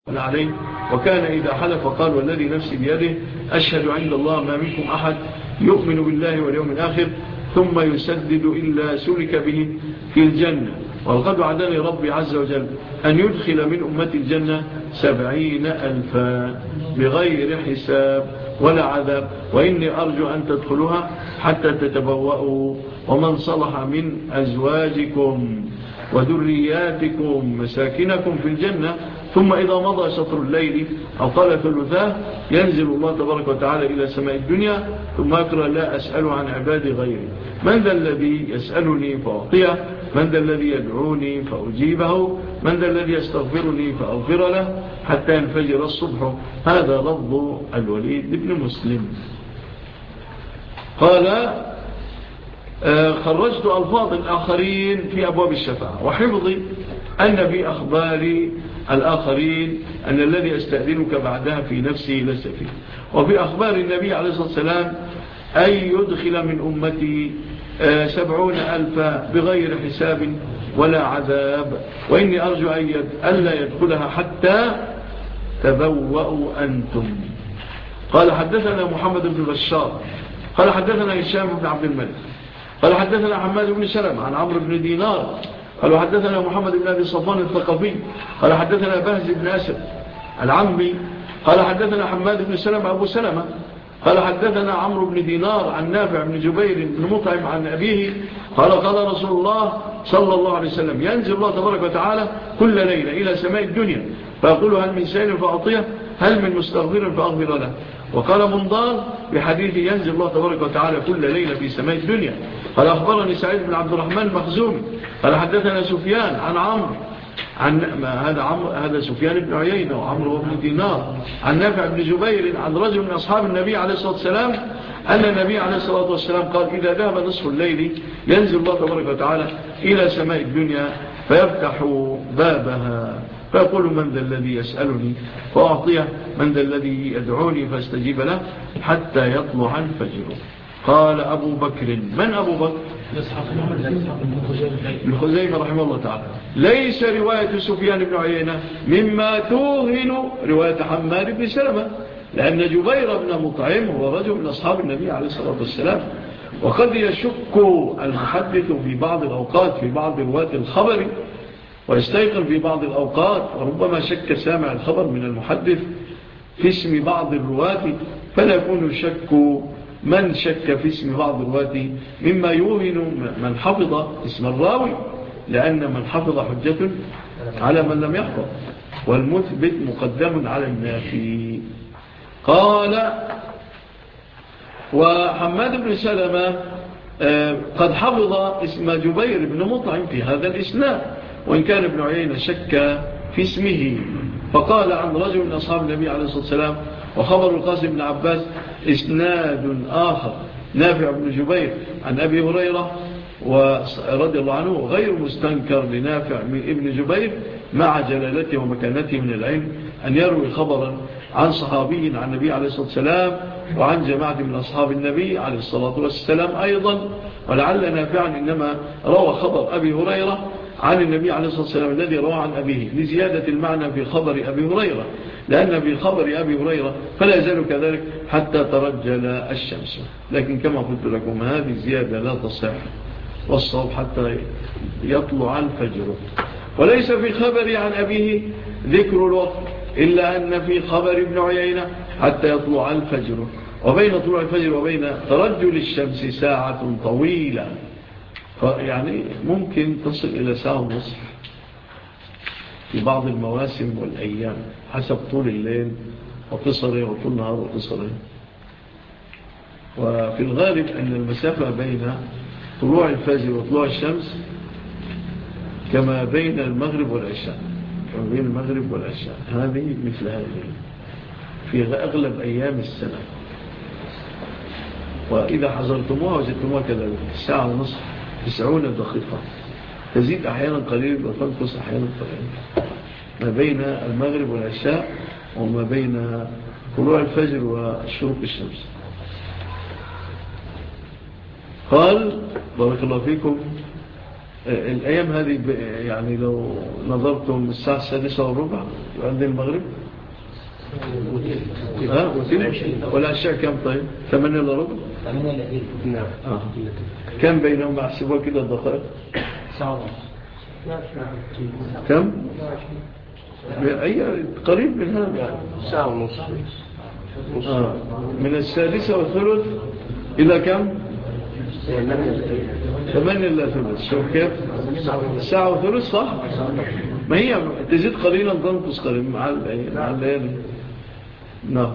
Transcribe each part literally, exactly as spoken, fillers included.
عليه. وكان إذا حلف قال والذي نفسي بيده أشهد عند الله ما منكم أحد يؤمن بالله واليوم الآخر ثم يسدد إلا سلك به في الجنة. وقد وعدني ربي عز وجل أن يدخل من أمتي الجنة سبعين ألفا بغير حساب ولا عذاب، وإني أرجو أن تدخلها حتى تتبوأوا ومن صلح من أزواجكم وذرياتكم مساكنكم في الجنة. ثم إذا مضى شطر الليل أو قال ثلثاه ينزل الله تبارك وتعالى إلى سماء الدنيا ثم يقرأ لا أسأل عن عبادي غيري، من ذا الذي يسألني فأعطيه، من ذا الذي يدعوني فأجيبه، من ذا الذي يستغفرني فأغفر له حتى ينفجر الصبح. هذا لفظ الوليد بن مسلم. قال خرجت ألفاظ الآخرين في أبواب الشفاعة وحفظي أن في أخبار الآخرين أن الذي يستأذنك بعدها في نفسه ليس فيه. وفي أخبار النبي عليه الصلاة والسلام أن يدخل من أمتي سبعون ألفا بغير حساب ولا عذاب، وإني أرجو أن لا يدخلها حتى تبوأوا أنتم. قال حدثنا محمد بن بشار قال حدثنا هشام بن عبد الملك قال حدثنا حماد بن سلمة عن عمرو بن دينار قال حدثنا محمد بن أبي صفوان الثقفي قال حدثنا بهز بن أسد العمي قال حدثنا حماد بن سلمة أبو سلمة قال حدثنا عمرو بن دينار عن نافع بن جبير بن مطعم عن أبيه قال قال رسول الله صلى الله عليه وسلم ينزل الله تبارك وتعالى كل ليلة إلى سماء الدنيا فيقول هل من سائل فأعطيه، هل من مستغفر فأغفر له. وقال منضال بحديث ينزل الله تبارك وتعالى كل ليلة في سماء الدنيا. قال أخبرني سعيد بن عبد الرحمن المخزومي قال حدثنا سفيان عن عمرو عن هذا عمرو هذا سفيان بن عيينة وعمرو بن دينار عن نافع بن جبير عن رجل من أصحاب النبي عليه الصلاة والسلام أن النبي عليه الصلاة والسلام قال إذا ذهب نصف الليل ينزل الله تبارك وتعالى إلى سماء الدنيا فيفتح بابها فيقول من ذا الذي يسألني فأعطيه، من ذا الذي يدعوني فاستجيب له حتى يطلع الفجر. قال أبو بكر، من أبو بكر؟ ابن خزيمة رحمه الله تعالى. ليس رواية سفيان بن عيينة مما توهن رواية حماد بن سلمة، لأن جبير بن مطعم هو رجل من أصحاب النبي عليه الصلاة والسلام، وقد يشك المحدث في بعض الأوقات في بعض رواة الخبر ويستيقن في بعض الأوقات، وربما شك سامع الخبر من المحدث في اسم بعض الرواة، فلا يكون الشك من شك في اسم بعض الرواة مما يوهن من حفظ اسم الراوي، لأن من حفظ حجة على من لم يحفظ، والمثبت مقدم على النافي. قال وحماد بن سلمة قد حفظ اسم جبير بن مطعم في هذا الإسناد، وإن كان ابن عيينة شك في اسمه، فقال عن رجل من أصحاب النبي عليه الصلاة والسلام. وخبر القاسم بن عباس إسناد آخر نافع بن جبير عن أبي هريرة ورضي الله عنه غير مستنكر لنافع من ابن جبير مع جلالته ومكانته من العلم أن يروي خبرا عن صحابي عن النبي عليه الصلاة والسلام وعن جماعة من أصحاب النبي عليه الصلاة والسلام أيضا. ولعل نافعا إنما روى خبر أبي هريرة عن النبي عليه الصلاة والسلام الذي روى عن أبيه لزيادة المعنى في خبر أبي هريرة، لأن في خبر أبي هريرة فلا يزال كذلك حتى ترجل الشمس. لكن كما قلت لكم هذه الزيادة لا تصح، والصواب حتى يطلع الفجر. وليس في خبر عن أبيه ذكر الوقت، إلا أن في خبر ابن عيينة حتى يطلع الفجر، وبين طلوع الفجر وبين ترجل الشمس ساعة طويلة، يعني ممكن تصل إلى ساعة ونصف في بعض المواسم والأيام حسب طول الليل وقصره وطول النهار وقصره. وفي الغالب أن المسافة بين طلوع الفجر وطلوع الشمس كما بين المغرب والعشاء، كما بين المغرب والعشاء، هذه مثل هذه في أغلب أيام السنة. وإذا حضرتموها وجدتموها كذلك ساعة ونصف تسعون دقيقة، تزيد أحيانا قليل وتنقص أحيانا قليل، ما بين المغرب والعشاء وما بين طلوع الفجر وشروق الشمس. قال بارك الله فيكم الأيام هذه يعني لو نظرتم الساعة السادسة والربع عند المغرب ها والعشاء كم طيب ثمانية إلا ربع نعم آه. كم بينهم أحسبوا كده الدقائق ساعة كم أي قريب من هذا ساعة ونص آه. من السادسة والثلث إلى كم ثمانية إلا ثلث شوف كيف ساعة وثلث صح ما هي تزيد قليلا تنقص قليلا مع الليالي نعم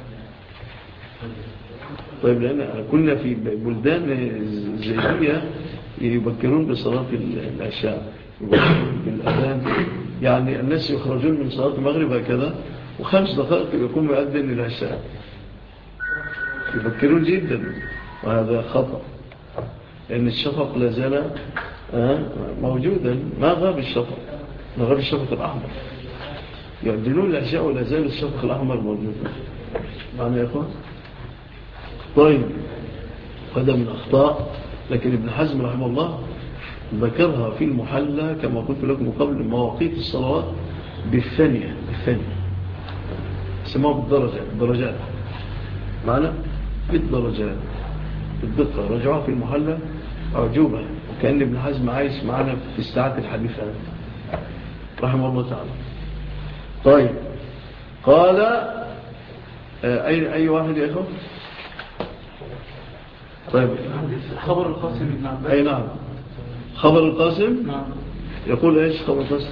طيب لأن كنا في بلدان زيدية يبكرون بصلاة العشاء بالأذان يعني الناس يخرجون من صلاة المغرب هكذا وخمس دقائق يكون مؤذن للعشاء يبكرون جدا وهذا خطأ لأن الشفق لازال موجودا ما غاب الشفق ما غاب الشفق الأحمر يؤذنون العشاء ولا زال الشفق الأحمر موجودا معنى يا أخوان طيب هذا من أخطاء لكن ابن حزم رحمه الله ذكرها في المحلى كما قلت لكم قبل مواقيت الصلوات بالثانية بالثانية سموها بالدرجة بالدرجات معنى بالدرجات بالدقة رجعوها في المحلى أعجوبة وكأن ابن حزم عايش معنا في استعادة الحديث هذا رحمه الله تعالى طيب قال أي, أي واحد يا أخوة طيب خبر القاسم بن عباس أي نعم خبر القاسم نعم يقول إيش خبر القاسم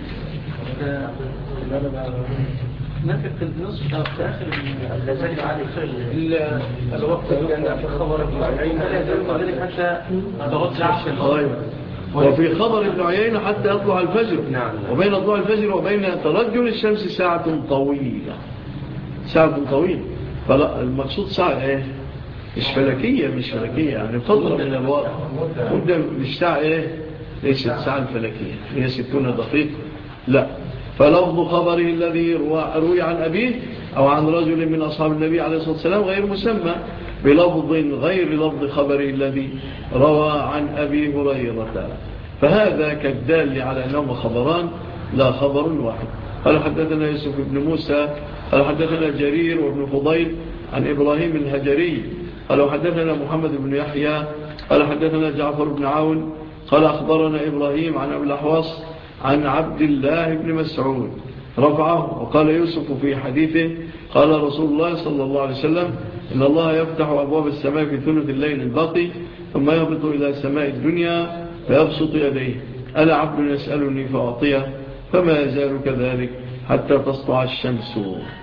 نفق النصف في آخر اللازال على الوقت كان في خبر ابن عيينة لا يزال ذلك حتى تغطى الشمس وفي خبر ابن عيينة حتى يطلع الفجر نعم. وبين طلوع الفجر وبين ترجل الشمس ساعة طويلة ساعة طويلة فلا المقصود ساعة ايه مش فلكية مش فلكية يعني فترة من الوقت مدة مش ساعة ايه ليست ساعة الفلكية هي ستون دقيقة لا فلفظ خبره الذي روي عن أبيه أو عن رجل من أصحاب النبي عليه الصلاة والسلام غير مسمى بلفظ غير لفظ خبره الذي روى عن أبي هريرة فهذا كالدال على أنهم خبران لا خبر واحد قال حدثنا يوسف بن موسى قال حدثنا جرير وابن فضيل عن إبراهيم الهجري قال حدثنا محمد بن يحيى قال حدثنا جعفر بن عون قال أخبرنا إبراهيم عن أبي الأحواص عن عبد الله بن مسعود رفعه وقال يوسف في حديثه قال رسول الله صلى الله عليه وسلم إن الله يفتح أبواب السماء في ثلث الليل الباقي ثم يهبط إلى سماء الدنيا فيبسط يديه ألا عبد يسألني فأعطيه فما يزال كذلك حتى تسطع الشمس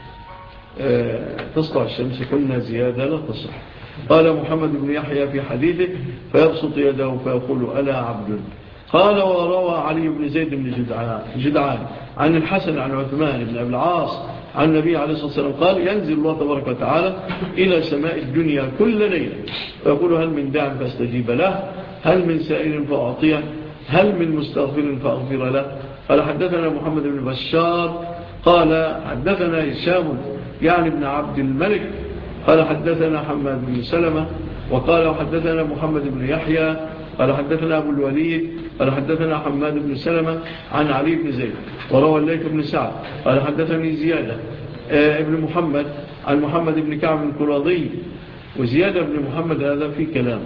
أه تسطع الشمس كنا زيادة لا تصح قال محمد بن يحيى في حديثه فيبسط يده فيقول ألا عبد قال وروى علي بن زيد بن جدعان عن الحسن عن عثمان بن أبي العاص عن النبي عليه الصلاة والسلام قال ينزل الله تبارك وتعالى إلى سماء الدنيا كل ليلة فيقول هل من داع فاستجيب له هل من سائل فأعطيه هل من مستغفر فأغفر له قال حدثنا محمد بن بشار قال حدثنا هشام يعني ابن عبد الملك قال حدثنا حماد بن سلمة وقال حدثنا محمد بن يحيى قال حدثنا أبو الوليد قال حدثنا حماد بن سلمة عن علي بن زيد وروى الليث بن سعد قال حدثني زيادة ابن محمد عن محمد بن كعب القرظي وزيادة بن محمد هذا في كلام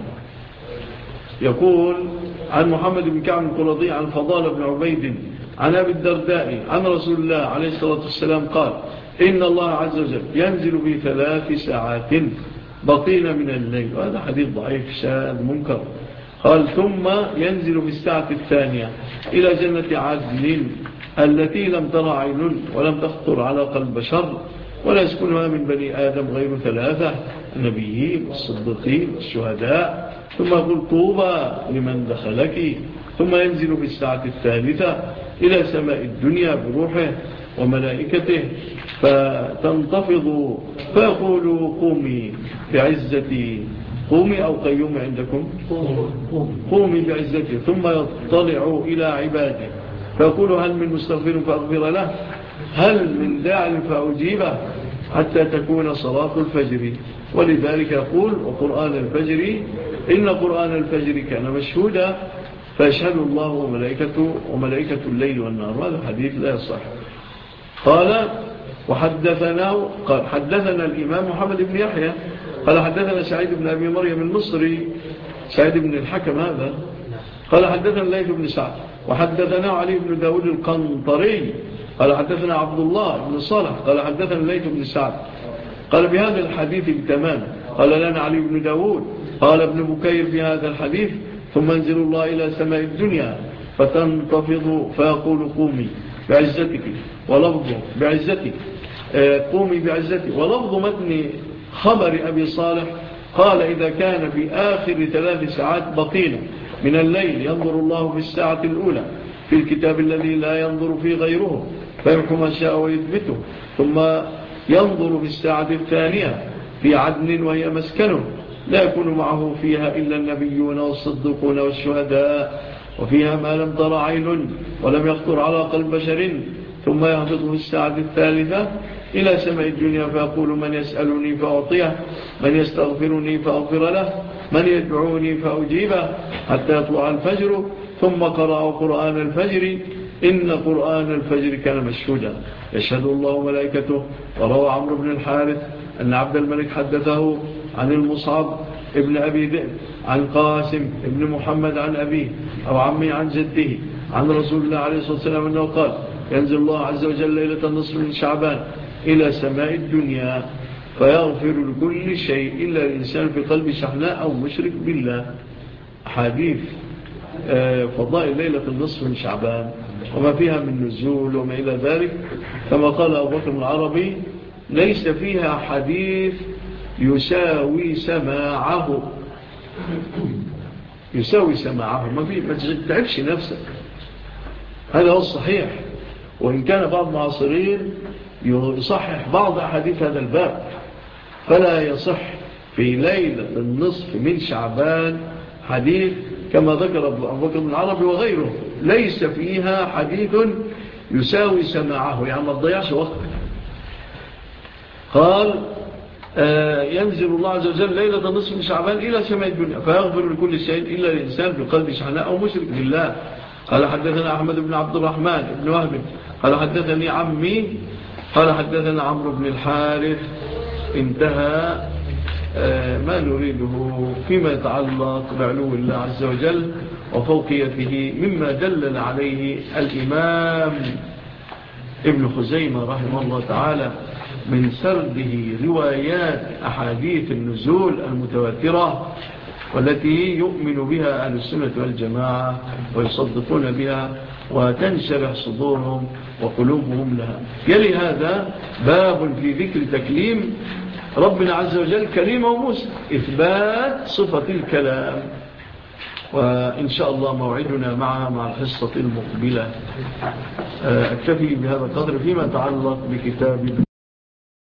يقول عن محمد بن كعب القرظي عن فضال بن عبيد عن أبي الدرداء عن رسول الله عليه الصلاة والسلام قال إن الله عز وجل ينزل بثلاث ساعات بقين من الليل وهذا حديث ضعيف شاذ منكر قال ثم ينزل في الساعة الثانية إلى جنة عدن التي لم ترى عين ولم تخطر على قلب بشر ولا يسكنها من بني آدم غير ثلاثة النبيين والصديقين والشهداء ثم يقول طوبى لمن دخلك ثم ينزل في الساعة الثالثة إلى سماء الدنيا بروحه وملائكته فتنتفض فيقول قومي بعزتي قومي أو قيوم عندكم قومي بعزتي ثم يطلع إلى عباده فيقول هل من مستغفر فأغفر له هل من داع فأجيبه حتى تكون صلاة الفجر ولذلك يقول وقرآن الفجر إن قرآن الفجر كان مشهودا فيشهد الله وملائكته وملائكة الليل والنهار. هذا حديث لا يصح. قال وحدثنا قال حدثنا الإمام محمد بن يحيى قال حدثنا سعيد بن أبي مريم المصري سعيد بن الحكم هذا قال حدثنا الليث بن سعد وحدثنا علي بن داود القنطري قال حدثنا عبد الله بن صالح قال حدثنا الليث بن سعد قال بهذا الحديث بتمام. قال لنا علي بن داود قال ابن بكير بهذا الحديث ثم انزل الله إلى سماء الدنيا فتنتفض فيقول قومي بعزتك ولفظ بعزتك قومي بعزتك. ولفظ متن خبر أبي صالح قال إذا كان في آخر ثلاث ساعات بقينا من الليل ينظر الله في الساعة الأولى في الكتاب الذي لا ينظر فيه غيره فيمحو ما شاء ويثبته ثم ينظر في الساعة الثانية في عدن وهي مسكنه لا يكون معه فيها إلا النبيون والصديقون والشهداء وفيها ما لم تر عين ولم يخطر على قلب بشر ثم يهبط في الساعة الثالثة إلى سماء الدنيا فيقول من يسألني فأعطيه من يستغفرني فأغفر له من يدعوني فأجيبه حتى يطلع الفجر ثم قرأ قرآن الفجر إن قرآن الفجر كان مشهودا يشهد الله وملائكته. وروى عمرو بن الحارث أن عبد الملك حدثه عن المصعب ابن أبي ذئب عن قاسم ابن محمد عن أبيه أو عمي عن جده عن رسول الله عليه الصلاة والسلام أنه قال ينزل الله عز وجل ليلة النصف من شعبان إلى سماء الدنيا فيغفر لكل شيء إلا الإنسان في قلب شحناء أو مشرك بالله. حديث فضائل ليلة النصف من شعبان وما فيها من نزول وما إلى ذلك كما قال أبو بكر العربي ليس فيها حديث يساوي سماعه يساوي سماعه ما تتعبش نفسك. هذا هو الصحيح. وإن كان بعض المعاصرين يصحح بعض أحاديث هذا الباب فلا يصح في ليلة النصف من شعبان حديث كما ذكر أبو بكر بن العربي وغيره ليس فيها حديث يساوي سماعه يعني ما تضيعش وقتك. قال آه ينزل الله عز وجل ليلة النصف من شعبان إلى سماء الدنيا فيغفر لكل شيء إلا الإنسان بقلب شحناء أو مشرك بالله. قال حدثنا أحمد بن عبد الرحمن بن وهب قال حدثني عمي قال حدثنا عمرو بن الحارث. انتهى آه ما نريده فيما يتعلق بعلو الله عز وجل وفوقيته مما دلل عليه الإمام ابن خزيمة رحمه الله تعالى من سرده روايات أحاديث النزول المتواترة والتي يؤمن بها أهل السنة والجماعة ويصدقون بها وتنشرح صدورهم وقلوبهم لها. يلي هذا باب في ذكر تكليم ربنا عز وجل كلمه موسى إثبات صفة الكلام. وإن شاء الله موعدنا معها مع الحصة المقبلة. أكتفي بهذا القدر فيما يتعلق بكتاب